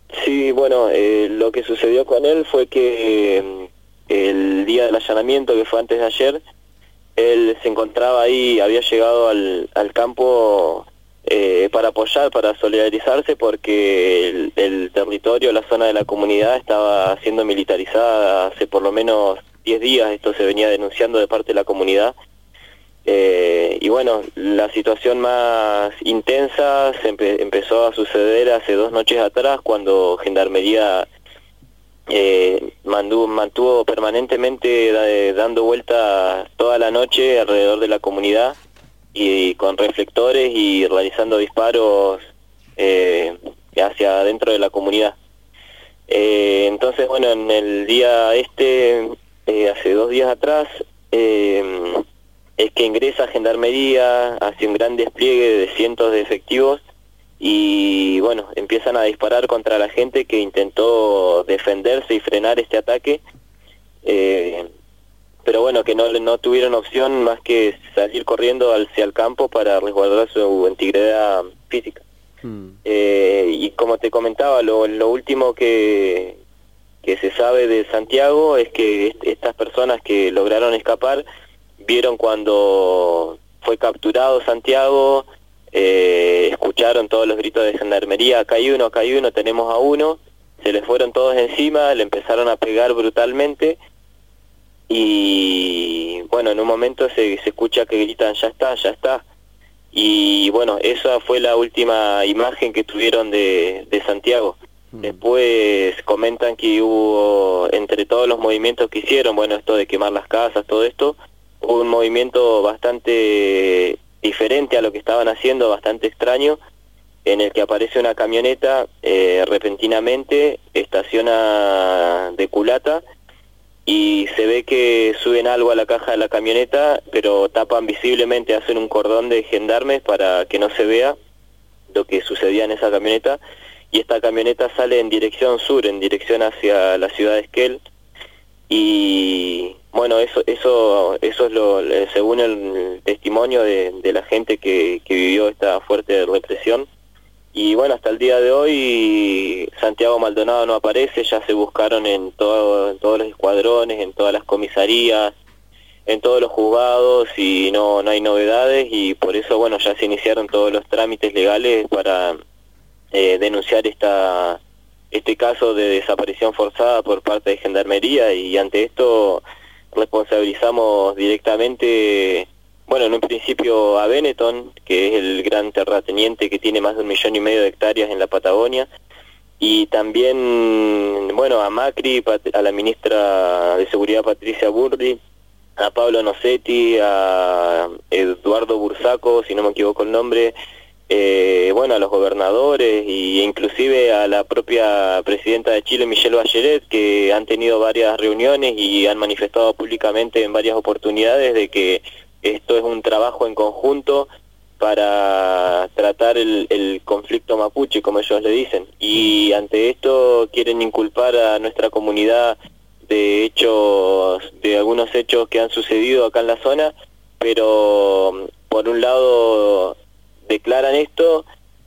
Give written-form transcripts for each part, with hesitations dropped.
Sí, bueno, lo que sucedió con él fue que el día del allanamiento, que fue antes de ayer, él se encontraba ahí, había llegado al campo para apoyar, para solidarizarse, porque el territorio, la zona de la comunidad estaba siendo militarizada hace por lo menos 10 días, esto se venía denunciando de parte de la comunidad. Y bueno, la situación más intensa empezó a suceder hace 2 noches atrás, cuando Gendarmería mantuvo permanentemente dando vueltas toda la noche alrededor de la comunidad y con reflectores y realizando disparos hacia adentro de la comunidad. Entonces, bueno, en el día hace 2 días atrás, es que ingresa Gendarmería, hace un gran despliegue de cientos de efectivos y bueno, empiezan a disparar contra la gente que intentó defenderse y frenar este ataque, pero bueno, que no tuvieron opción más que salir corriendo hacia el campo para resguardar su integridad física. Y como te comentaba, lo último que se sabe de Santiago es que estas personas que lograron escapar vieron cuando fue capturado Santiago, escucharon todos los gritos de Gendarmería: acá hay uno, tenemos a uno. Se les fueron todos encima, le empezaron a pegar brutalmente y bueno, en un momento se escucha que gritan: ya está, ya está. Y bueno, esa fue la última imagen que tuvieron de Santiago. Después comentan que hubo, entre todos los movimientos que hicieron, bueno, esto de quemar las casas, todo esto, hubo un movimiento bastante diferente a lo que estaban haciendo, bastante extraño, en el que aparece una camioneta repentinamente, estaciona de culata y se ve que suben algo a la caja de la camioneta, pero tapan visiblemente, hacen un cordón de gendarmes para que no se vea lo que sucedía en esa camioneta, y esta camioneta sale en dirección sur, en dirección hacia la ciudad de Esquel. Y bueno, eso es según el testimonio de la gente que vivió esta fuerte represión. Y bueno, hasta el día de hoy Santiago Maldonado no aparece, ya se buscaron en todos los escuadrones, en todas las comisarías, en todos los juzgados, y no hay novedades, y por eso bueno, ya se iniciaron todos los trámites legales para denunciar este caso de desaparición forzada por parte de Gendarmería, y ante esto responsabilizamos directamente, bueno, en un principio a Benetton, que es el gran terrateniente que tiene más de 1,5 millones de hectáreas en la Patagonia, y también, bueno, a Macri, a la ministra de Seguridad Patricia Burri, a Pablo Nocetti, a Eduardo Bursaco, si no me equivoco el nombre, bueno, a los gobernadores e inclusive a la propia presidenta de Chile, Michelle Bachelet, que han tenido varias reuniones y han manifestado públicamente en varias oportunidades de que esto es un trabajo en conjunto para tratar el conflicto mapuche, como ellos le dicen. Y ante esto quieren inculpar a nuestra comunidad de algunos hechos que han sucedido acá en la zona, pero por un lado declaran esto,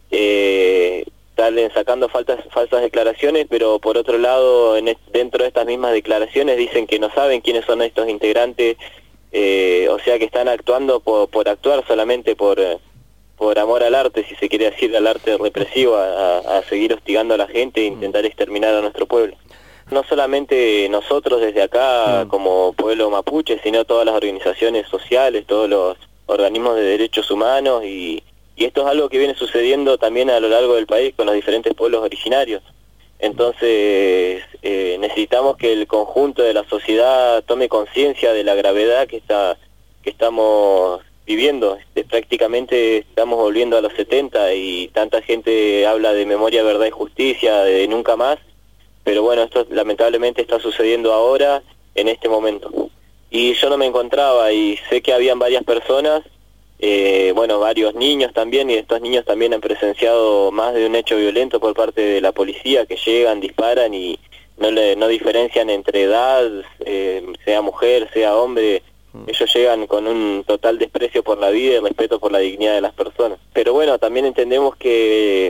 salen sacando falsas declaraciones, pero por otro lado dentro de estas mismas declaraciones dicen que no saben quiénes son estos integrantes, o sea que están actuando por actuar, solamente por amor al arte, si se quiere decir, al arte represivo, a seguir hostigando a la gente e intentar exterminar a nuestro pueblo. No solamente nosotros desde acá como pueblo mapuche, sino todas las organizaciones sociales, todos los organismos de derechos humanos, y esto es algo que viene sucediendo también a lo largo del país con los diferentes pueblos originarios. Entonces necesitamos que el conjunto de la sociedad tome conciencia de la gravedad que estamos viviendo. Prácticamente estamos volviendo a los 70 y tanta gente habla de memoria, verdad y justicia, de nunca más, pero bueno, esto lamentablemente está sucediendo ahora, en este momento. Y yo no me encontraba, y sé que habían varias personas, bueno, varios niños también, y estos niños también han presenciado más de un hecho violento por parte de la policía, que llegan, disparan y no diferencian entre edad, sea mujer, sea hombre. Ellos llegan con un total desprecio por la vida y respeto por la dignidad de las personas. Pero bueno, también entendemos que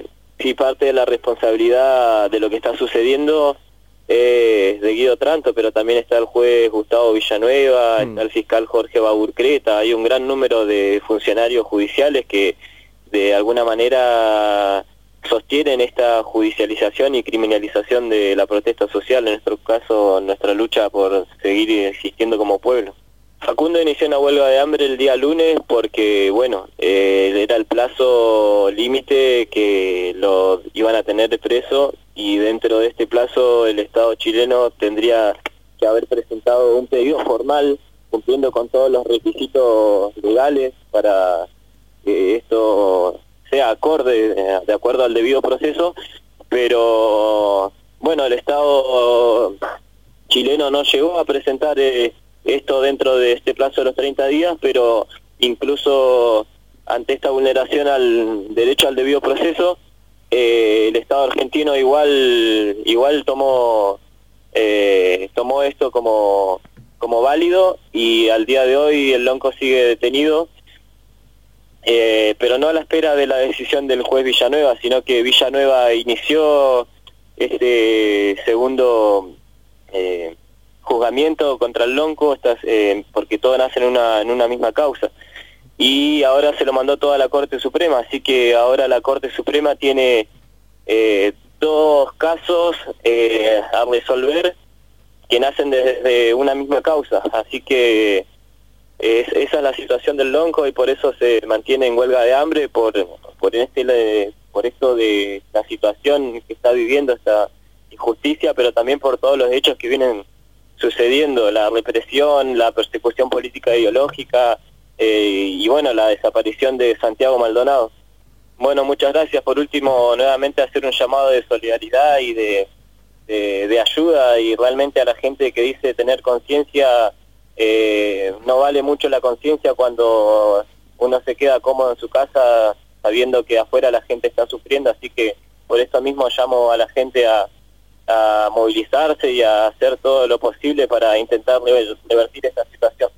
sí, parte de la responsabilidad de lo que está sucediendo es de Guido Tranto, pero también está el juez Gustavo Villanueva, está el fiscal Jorge Baburcreta. Hay un gran número de funcionarios judiciales que de alguna manera sostienen esta judicialización y criminalización de la protesta social, en nuestro caso, nuestra lucha por seguir existiendo como pueblo. Facundo inició una huelga de hambre el día lunes porque, bueno, era el plazo límite que lo iban a tener de preso, y dentro de este plazo el Estado chileno tendría que haber presentado un pedido formal cumpliendo con todos los requisitos legales para que esto sea acorde, de acuerdo al debido proceso, pero bueno, el Estado chileno no llegó a presentar esto dentro de este plazo de los 30 días, pero incluso ante esta vulneración al derecho al debido proceso, el Estado argentino igual tomó esto como válido, y al día de hoy el lonco sigue detenido, pero no a la espera de la decisión del juez Villanueva, sino que Villanueva inició este segundo juzgamiento contra el lonco, porque todos nacen en una misma causa, y ahora se lo mandó toda la Corte Suprema, así que ahora la Corte Suprema tiene dos casos a resolver que nacen desde una misma causa, así que esa es la situación del lonco, y por eso se mantiene en huelga de hambre, por esto de la situación que está viviendo, esta injusticia, pero también por todos los hechos que vienen sucediendo, la represión, la persecución política e ideológica, y bueno, la desaparición de Santiago Maldonado. Bueno, muchas gracias. Por último, nuevamente hacer un llamado de solidaridad y de ayuda, y realmente a la gente que dice tener conciencia, no vale mucho la conciencia cuando uno se queda cómodo en su casa sabiendo que afuera la gente está sufriendo, así que por eso mismo llamo a la gente a movilizarse y a hacer todo lo posible para intentar revertir esta situación.